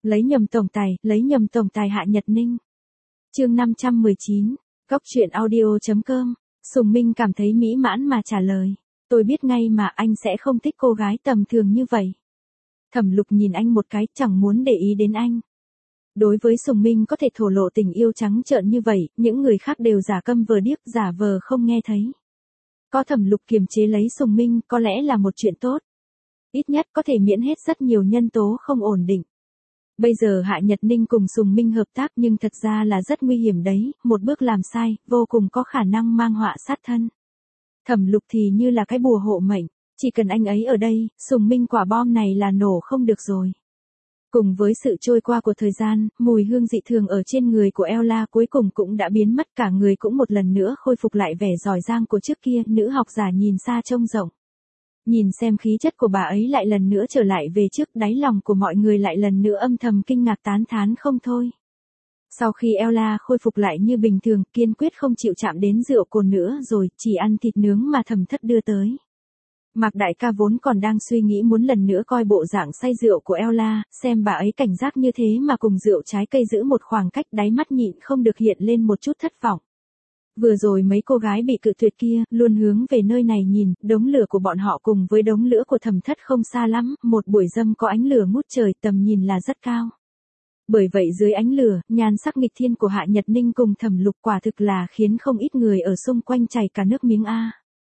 lấy nhầm tổng tài Hạ Nhật Ninh. Chương 519, Góc truyện audio.com. Sùng Minh cảm thấy mỹ mãn mà trả lời, tôi biết ngay mà anh sẽ không thích cô gái tầm thường như vậy. Thẩm Lục nhìn anh một cái, chẳng muốn để ý đến anh. Đối với Sùng Minh có thể thổ lộ tình yêu trắng trợn như vậy, những người khác đều giả câm vờ điếc, giả vờ không nghe thấy. Có Thẩm Lục kiềm chế lấy Sùng Minh có lẽ là một chuyện tốt. Ít nhất có thể miễn hết rất nhiều nhân tố không ổn định. Bây giờ Hạ Nhật Ninh cùng Sùng Minh hợp tác nhưng thật ra là rất nguy hiểm đấy, một bước làm sai, vô cùng có khả năng mang họa sát thân. Thẩm Lục thì như là cái bùa hộ mệnh, chỉ cần anh ấy ở đây, Sùng Minh quả bom này là nổ không được rồi. Cùng với sự trôi qua của thời gian, mùi hương dị thường ở trên người của Ella cuối cùng cũng đã biến mất, cả người cũng một lần nữa khôi phục lại vẻ giỏi giang của trước kia, nữ học giả nhìn xa trông rộng. Nhìn xem khí chất của bà ấy lại lần nữa trở lại về trước, đáy lòng của mọi người lại lần nữa âm thầm kinh ngạc tán thán không thôi. Sau khi Ella khôi phục lại như bình thường, kiên quyết không chịu chạm đến rượu cồn nữa rồi, chỉ ăn thịt nướng mà Thẩm Thất đưa tới. Mạc đại ca vốn còn đang suy nghĩ muốn lần nữa coi bộ dạng say rượu của Ella, xem bà ấy cảnh giác như thế mà cùng rượu trái cây giữ một khoảng cách, đáy mắt nhịn không được hiện lên một chút thất vọng. Vừa rồi mấy cô gái bị cự tuyệt kia, luôn hướng về nơi này nhìn, đống lửa của bọn họ cùng với đống lửa của Thẩm Thất không xa lắm, một buổi dâm có ánh lửa ngút trời, tầm nhìn là rất cao. Bởi vậy dưới ánh lửa, nhan sắc nghịch thiên của Hạ Nhật Ninh cùng Thẩm Lục quả thực là khiến không ít người ở xung quanh chảy cả nước miếng a.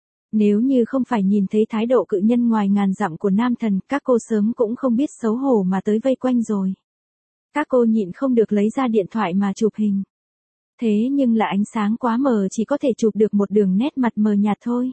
Nếu như không phải nhìn thấy thái độ cự nhân ngoài ngàn dặm của nam thần, các cô sớm cũng không biết xấu hổ mà tới vây quanh rồi. Các cô nhịn không được lấy ra điện thoại mà chụp hình. Thế nhưng là ánh sáng quá mờ, chỉ có thể chụp được một đường nét mặt mờ nhạt thôi.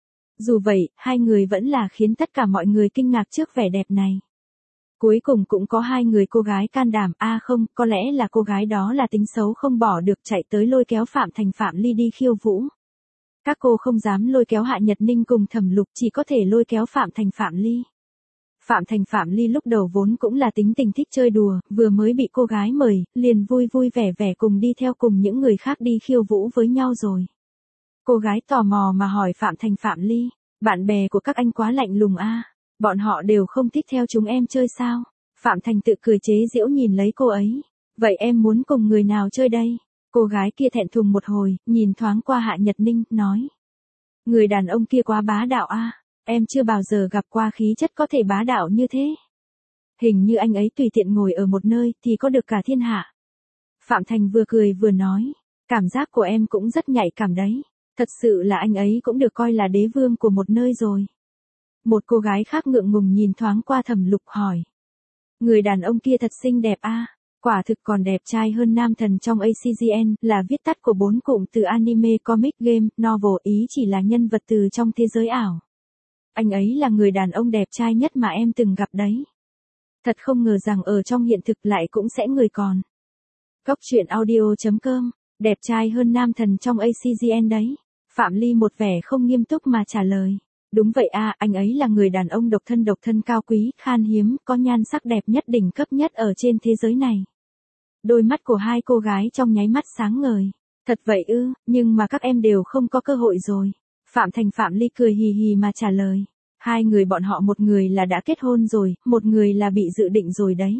Dù vậy, hai người vẫn là khiến tất cả mọi người kinh ngạc trước vẻ đẹp này. Cuối cùng cũng có hai người cô gái can đảm, không, có lẽ là cô gái đó là tính xấu không bỏ được, chạy tới lôi kéo Phạm Thành Phạm Ly đi khiêu vũ. Các cô không dám lôi kéo Hạ Nhật Ninh cùng Thẩm Lục, chỉ có thể lôi kéo Phạm Thành Phạm Ly. Phạm Thành Phạm Ly lúc đầu vốn cũng là tính tình thích chơi đùa, vừa mới bị cô gái mời, liền vui vui vẻ vẻ cùng đi theo cùng những người khác đi khiêu vũ với nhau rồi. Cô gái tò mò mà hỏi Phạm Thành Phạm Ly, bạn bè của các anh quá lạnh lùng a, bọn họ đều không thích theo chúng em chơi sao? Phạm Thành tự cười chế giễu nhìn lấy cô ấy, vậy em muốn cùng người nào chơi đây? Cô gái kia thẹn thùng một hồi, nhìn thoáng qua Hạ Nhật Ninh, nói. Người đàn ông kia quá bá đạo a, em chưa bao giờ gặp qua khí chất có thể bá đạo như thế. Hình như anh ấy tùy tiện ngồi ở một nơi thì có được cả thiên hạ. Phạm Thành vừa cười vừa nói, cảm giác của em cũng rất nhạy cảm đấy, thật sự là anh ấy cũng được coi là đế vương của một nơi rồi. Một cô gái khác ngượng ngùng nhìn thoáng qua Thẩm Lục hỏi. Người đàn ông kia thật xinh đẹp a. Quả thực còn đẹp trai hơn nam thần trong ACGN, là viết tắt của 4 cụm từ anime, comic, game, novel, ý chỉ là nhân vật từ trong thế giới ảo. Anh ấy là người đàn ông đẹp trai nhất mà em từng gặp đấy. Thật không ngờ rằng ở trong hiện thực lại cũng sẽ người còn. Góc truyện audio.com, đẹp trai hơn nam thần trong ACGN đấy. Phạm Ly một vẻ không nghiêm túc mà trả lời. Đúng vậy anh ấy là người đàn ông độc thân cao quý, khan hiếm, có nhan sắc đẹp nhất đỉnh cấp nhất ở trên thế giới này. Đôi mắt của hai cô gái trong nháy mắt sáng ngời. Thật vậy ư, nhưng mà các em đều không có cơ hội rồi. Phạm Thành Phạm Ly cười hì hì mà trả lời. Hai người bọn họ, một người là đã kết hôn rồi, một người là bị dự định rồi đấy.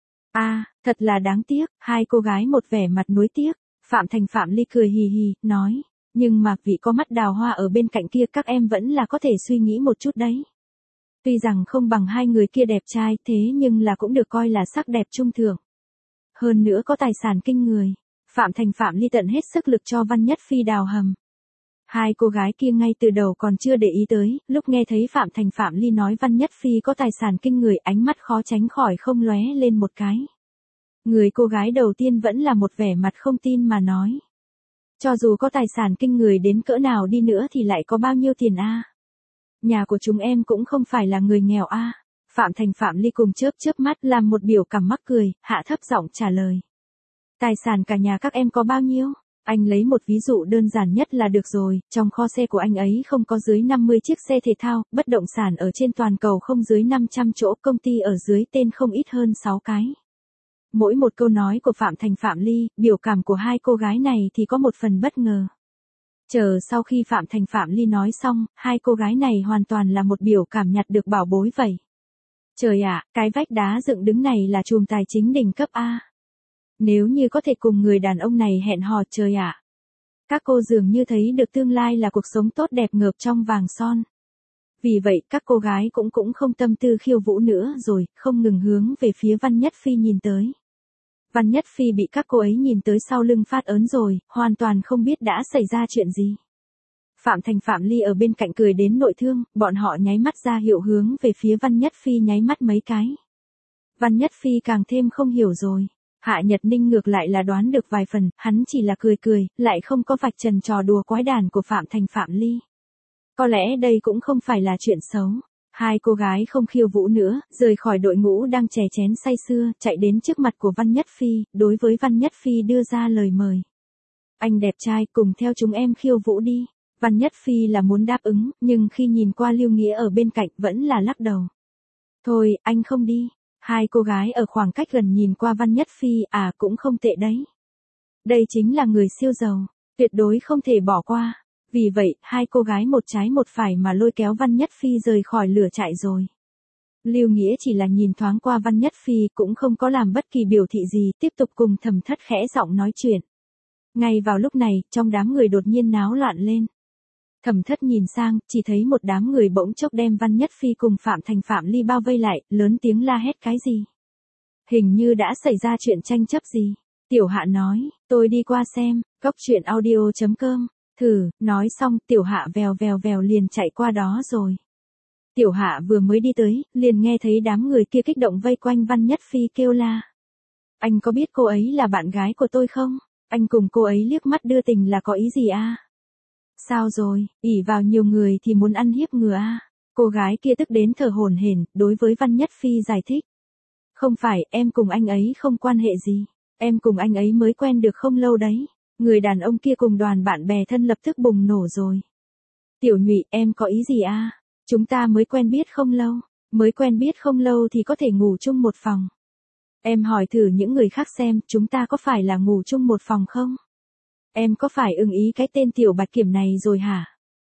Thật là đáng tiếc, hai cô gái một vẻ mặt nuối tiếc. Phạm Thành Phạm Ly cười hì hì, nói. Nhưng mà vị có mắt đào hoa ở bên cạnh kia, các em vẫn là có thể suy nghĩ một chút đấy. Tuy rằng không bằng hai người kia đẹp trai, thế nhưng là cũng được coi là sắc đẹp trung thượng. Hơn nữa có tài sản kinh người. Phạm Thành Phạm Ly tận hết sức lực cho Văn Nhất Phi đào hầm. Hai cô gái kia ngay từ đầu còn chưa để ý tới, lúc nghe thấy Phạm Thành Phạm Ly nói Văn Nhất Phi có tài sản kinh người, ánh mắt khó tránh khỏi không lóe lên một cái. Người cô gái đầu tiên vẫn là một vẻ mặt không tin mà nói. Cho dù có tài sản kinh người đến cỡ nào đi nữa thì lại có bao nhiêu tiền a? Nhà của chúng em cũng không phải là người nghèo a. Phạm Thành Phạm Ly cùng chớp mắt làm một biểu cảm mắc cười, hạ thấp giọng trả lời. Tài sản cả nhà các em có bao nhiêu? Anh lấy một ví dụ đơn giản nhất là được rồi, trong kho xe của anh ấy không có dưới 50 chiếc xe thể thao, bất động sản ở trên toàn cầu không dưới 500 chỗ, công ty ở dưới tên không ít hơn 6 cái. Mỗi một câu nói của Phạm Thành Phạm Ly, biểu cảm của hai cô gái này thì có một phần bất ngờ. Chờ sau khi Phạm Thành Phạm Ly nói xong, hai cô gái này hoàn toàn là một biểu cảm nhặt được bảo bối vậy. Trời ạ, cái vách đá dựng đứng này là chùm tài chính đỉnh cấp A. Nếu như có thể cùng người đàn ông này hẹn hò, trời ạ. Các cô dường như thấy được tương lai là cuộc sống tốt đẹp ngợp trong vàng son. Vì vậy các cô gái cũng không tâm tư khiêu vũ nữa rồi, không ngừng hướng về phía Văn Nhất Phi nhìn tới. Văn Nhất Phi bị các cô ấy nhìn tới sau lưng phát ớn rồi, hoàn toàn không biết đã xảy ra chuyện gì. Phạm Thành Phạm Ly ở bên cạnh cười đến nội thương, bọn họ nháy mắt ra hiệu hướng về phía Văn Nhất Phi nháy mắt mấy cái. Văn Nhất Phi càng thêm không hiểu rồi. Hạ Nhật Ninh ngược lại là đoán được vài phần, hắn chỉ là cười cười, lại không có vạch trần trò đùa quái đản của Phạm Thành Phạm Ly. Có lẽ đây cũng không phải là chuyện xấu. Hai cô gái không khiêu vũ nữa, rời khỏi đội ngũ đang chè chén say sưa, chạy đến trước mặt của Văn Nhất Phi, đối với Văn Nhất Phi đưa ra lời mời. Anh đẹp trai, cùng theo chúng em khiêu vũ đi. Văn Nhất Phi là muốn đáp ứng, nhưng khi nhìn qua Lưu Nghĩa ở bên cạnh vẫn là lắc đầu. Thôi, anh không đi. Hai cô gái ở khoảng cách gần nhìn qua Văn Nhất Phi, cũng không tệ đấy. Đây chính là người siêu giàu, tuyệt đối không thể bỏ qua. Vì vậy, hai cô gái một trái một phải mà lôi kéo Văn Nhất Phi rời khỏi lửa trại rồi. Lưu Nghĩa chỉ là nhìn thoáng qua Văn Nhất Phi cũng không có làm bất kỳ biểu thị gì, tiếp tục cùng Thẩm Thất khẽ giọng nói chuyện. Ngay vào lúc này, trong đám người đột nhiên náo loạn lên. Thẩm Thất nhìn sang, chỉ thấy một đám người bỗng chốc đem Văn Nhất Phi cùng Phạm Thành Phạm Ly bao vây lại, lớn tiếng la hét cái gì. Hình như đã xảy ra chuyện tranh chấp gì. Tiểu Hạ nói, tôi đi qua xem, coctruyện.audio.com. Thử, nói xong Tiểu Hạ vèo liền chạy qua đó rồi. Tiểu Hạ vừa mới đi tới, liền nghe thấy đám người kia kích động vây quanh Văn Nhất Phi kêu la. Anh có biết cô ấy là bạn gái của tôi không? Anh cùng cô ấy liếc mắt đưa tình là có ý gì a? Sao rồi, ỷ vào nhiều người thì muốn ăn hiếp ngựa a? Cô gái kia tức đến thở hổn hển, đối với Văn Nhất Phi giải thích. Không phải, em cùng anh ấy không quan hệ gì. Em cùng anh ấy mới quen được không lâu đấy. Người đàn ông kia cùng đoàn bạn bè thân lập tức bùng nổ rồi. Tiểu Nhụy, em có ý gì a? Chúng ta mới quen biết không lâu. Mới quen biết không lâu thì có thể ngủ chung một phòng. Em hỏi thử những người khác xem, chúng ta có phải là ngủ chung một phòng không? Em có phải ưng ý cái tên Tiểu Bạch Kiểm này rồi hả?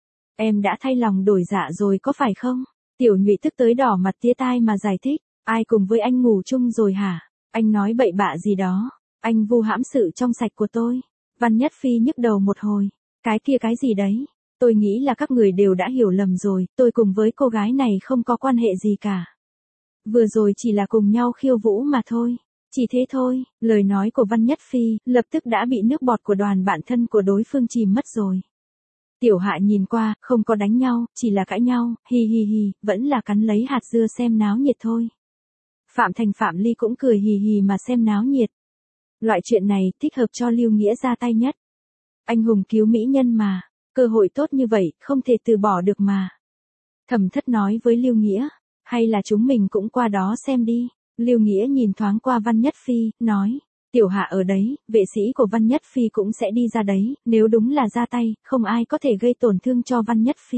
Em đã thay lòng đổi dạ rồi có phải không? Tiểu Nhụy tức tới đỏ mặt tía tai mà giải thích. Ai cùng với anh ngủ chung rồi hả? Anh nói bậy bạ gì đó. Anh vu hãm sự trong sạch của tôi. Văn Nhất Phi nhức đầu một hồi. Cái kia cái gì đấy? Tôi nghĩ là các người đều đã hiểu lầm rồi. Tôi cùng với cô gái này không có quan hệ gì cả. Vừa rồi chỉ là cùng nhau khiêu vũ mà thôi. Chỉ thế thôi. Lời nói của Văn Nhất Phi lập tức đã bị nước bọt của đoàn bạn thân của đối phương chìm mất rồi. Tiểu Hạ nhìn qua, không có đánh nhau, chỉ là cãi nhau, hi, vẫn là cắn lấy hạt dưa xem náo nhiệt thôi. Phạm Thành Phạm Ly cũng cười hì mà xem náo nhiệt. Loại chuyện này thích hợp cho Lưu Nghĩa ra tay nhất. Anh hùng cứu mỹ nhân mà, cơ hội tốt như vậy, không thể từ bỏ được mà. Thẩm Thất nói với Lưu Nghĩa, hay là chúng mình cũng qua đó xem đi. Lưu Nghĩa nhìn thoáng qua Văn Nhất Phi, nói, Tiểu Hạ ở đấy, vệ sĩ của Văn Nhất Phi cũng sẽ đi ra đấy, nếu đúng là ra tay, không ai có thể gây tổn thương cho Văn Nhất Phi.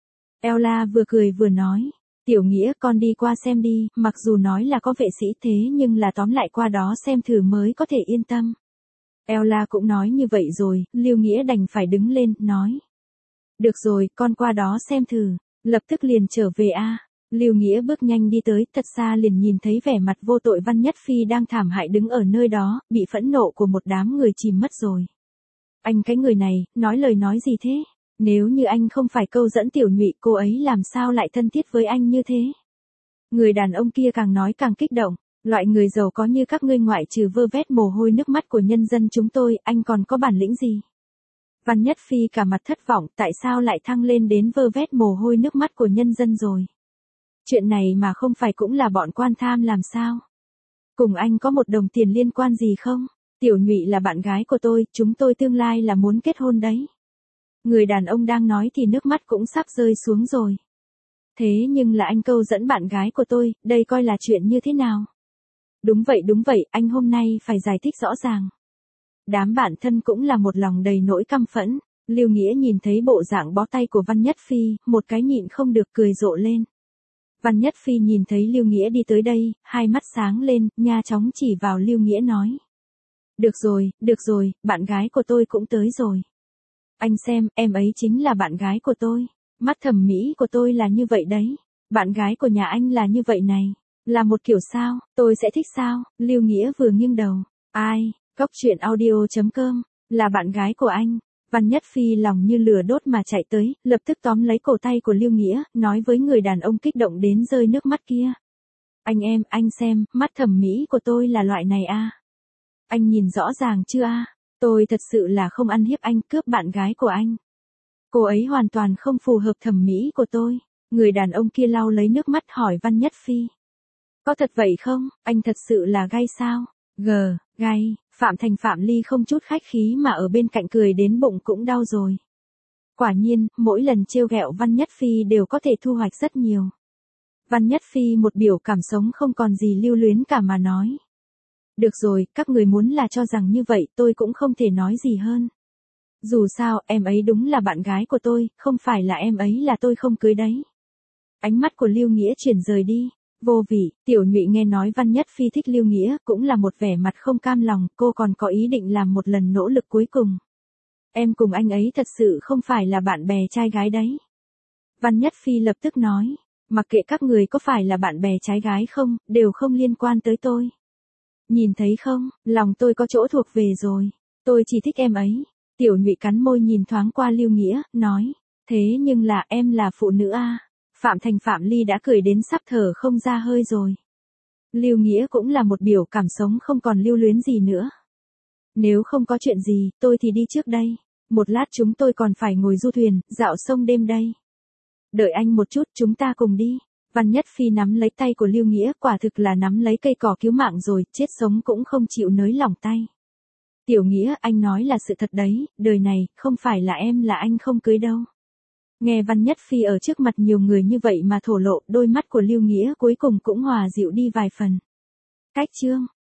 Ella vừa cười vừa nói, Tiểu Nghĩa con đi qua xem đi, mặc dù nói là có vệ sĩ thế nhưng là tóm lại qua đó xem thử mới có thể yên tâm. Ella cũng nói như vậy rồi, Lưu Nghĩa đành phải đứng lên, nói. Được rồi, con qua đó xem thử, lập tức liền trở về a. Lưu Nghĩa bước nhanh đi tới, thật xa liền nhìn thấy vẻ mặt vô tội Văn Nhất Phi đang thảm hại đứng ở nơi đó, bị phẫn nộ của một đám người chìm mất rồi. Anh cái người này, nói lời nói gì thế? Nếu như anh không phải câu dẫn Tiểu Nhụy, cô ấy làm sao lại thân thiết với anh như thế? Người đàn ông kia càng nói càng kích động, loại người giàu có như các ngươi ngoại trừ vơ vét mồ hôi nước mắt của nhân dân chúng tôi, anh còn có bản lĩnh gì? Văn Nhất Phi cả mặt thất vọng, tại sao lại thăng lên đến vơ vét mồ hôi nước mắt của nhân dân rồi? Chuyện này mà không phải cũng là bọn quan tham làm sao? Cùng anh có một đồng tiền liên quan gì không? Tiểu Nhụy là bạn gái của tôi, chúng tôi tương lai là muốn kết hôn đấy. Người đàn ông đang nói thì nước mắt cũng sắp rơi xuống rồi. Thế nhưng là anh câu dẫn bạn gái của tôi, đây coi là chuyện như thế nào? Đúng vậy, anh hôm nay phải giải thích rõ ràng. Đám bạn thân cũng là một lòng đầy nỗi căm phẫn. Lưu Nghĩa nhìn thấy bộ dạng bó tay của Văn Nhất Phi, một cái nhịn không được cười rộ lên. Văn Nhất Phi nhìn thấy Lưu Nghĩa đi tới đây, hai mắt sáng lên, nha chóng chỉ vào Lưu Nghĩa nói. Được rồi, bạn gái của tôi cũng tới rồi. Anh xem, em ấy chính là bạn gái của tôi. Mắt thẩm mỹ của tôi là như vậy đấy. Bạn gái của nhà anh là như vậy này. Là một kiểu sao, tôi sẽ thích sao? Lưu Nghĩa vừa nghiêng đầu. Ai? Góc truyện audio.com, là bạn gái của anh. Văn Nhất Phi lòng như lửa đốt mà chạy tới, lập tức tóm lấy cổ tay của Lưu Nghĩa, nói với người đàn ông kích động đến rơi nước mắt kia. Anh xem, mắt thẩm mỹ của tôi là loại này à? Anh nhìn rõ ràng chưa à? Tôi thật sự là không ăn hiếp anh, cướp bạn gái của anh. Cô ấy hoàn toàn không phù hợp thẩm mỹ của tôi. Người đàn ông kia lau lấy nước mắt hỏi Văn Nhất Phi. Có thật vậy không? Anh thật sự là gay sao? Gay, Phạm Thành Phạm Ly không chút khách khí mà ở bên cạnh cười đến bụng cũng đau rồi. Quả nhiên, mỗi lần trêu ghẹo Văn Nhất Phi đều có thể thu hoạch rất nhiều. Văn Nhất Phi một biểu cảm sống không còn gì lưu luyến cả mà nói. Được rồi, các người muốn là cho rằng như vậy tôi cũng không thể nói gì hơn. Dù sao, em ấy đúng là bạn gái của tôi, không phải là em ấy là tôi không cưới đấy. Ánh mắt của Lưu Nghĩa chuyển rời đi. Vô vị, Tiểu Nhụy nghe nói Văn Nhất Phi thích Lưu Nghĩa cũng là một vẻ mặt không cam lòng, cô còn có ý định làm một lần nỗ lực cuối cùng. Em cùng anh ấy thật sự không phải là bạn bè trai gái đấy. Văn Nhất Phi lập tức nói, mặc kệ các người có phải là bạn bè trai gái không, đều không liên quan tới tôi. Nhìn thấy không, lòng tôi có chỗ thuộc về rồi, tôi chỉ thích em ấy. Tiểu Nhụy cắn môi nhìn thoáng qua Lưu Nghĩa, nói, thế nhưng là em là phụ nữ à? Phạm Thành Phạm Ly đã cười đến sắp thở không ra hơi rồi. Lưu Nghĩa cũng là một biểu cảm sống không còn lưu luyến gì nữa. Nếu không có chuyện gì, tôi thì đi trước đây. Một lát chúng tôi còn phải ngồi du thuyền, dạo sông đêm đây. Đợi anh một chút, chúng ta cùng đi. Văn Nhất Phi nắm lấy tay của Lưu Nghĩa, quả thực là nắm lấy cây cỏ cứu mạng rồi, chết sống cũng không chịu nới lỏng tay. Tiểu Nghĩa, anh nói là sự thật đấy, đời này, không phải là em là anh không cưới đâu. Nghe Văn Nhất Phi ở trước mặt nhiều người như vậy mà thổ lộ, đôi mắt của Lưu Nghĩa cuối cùng cũng hòa dịu đi vài phần. Cách chương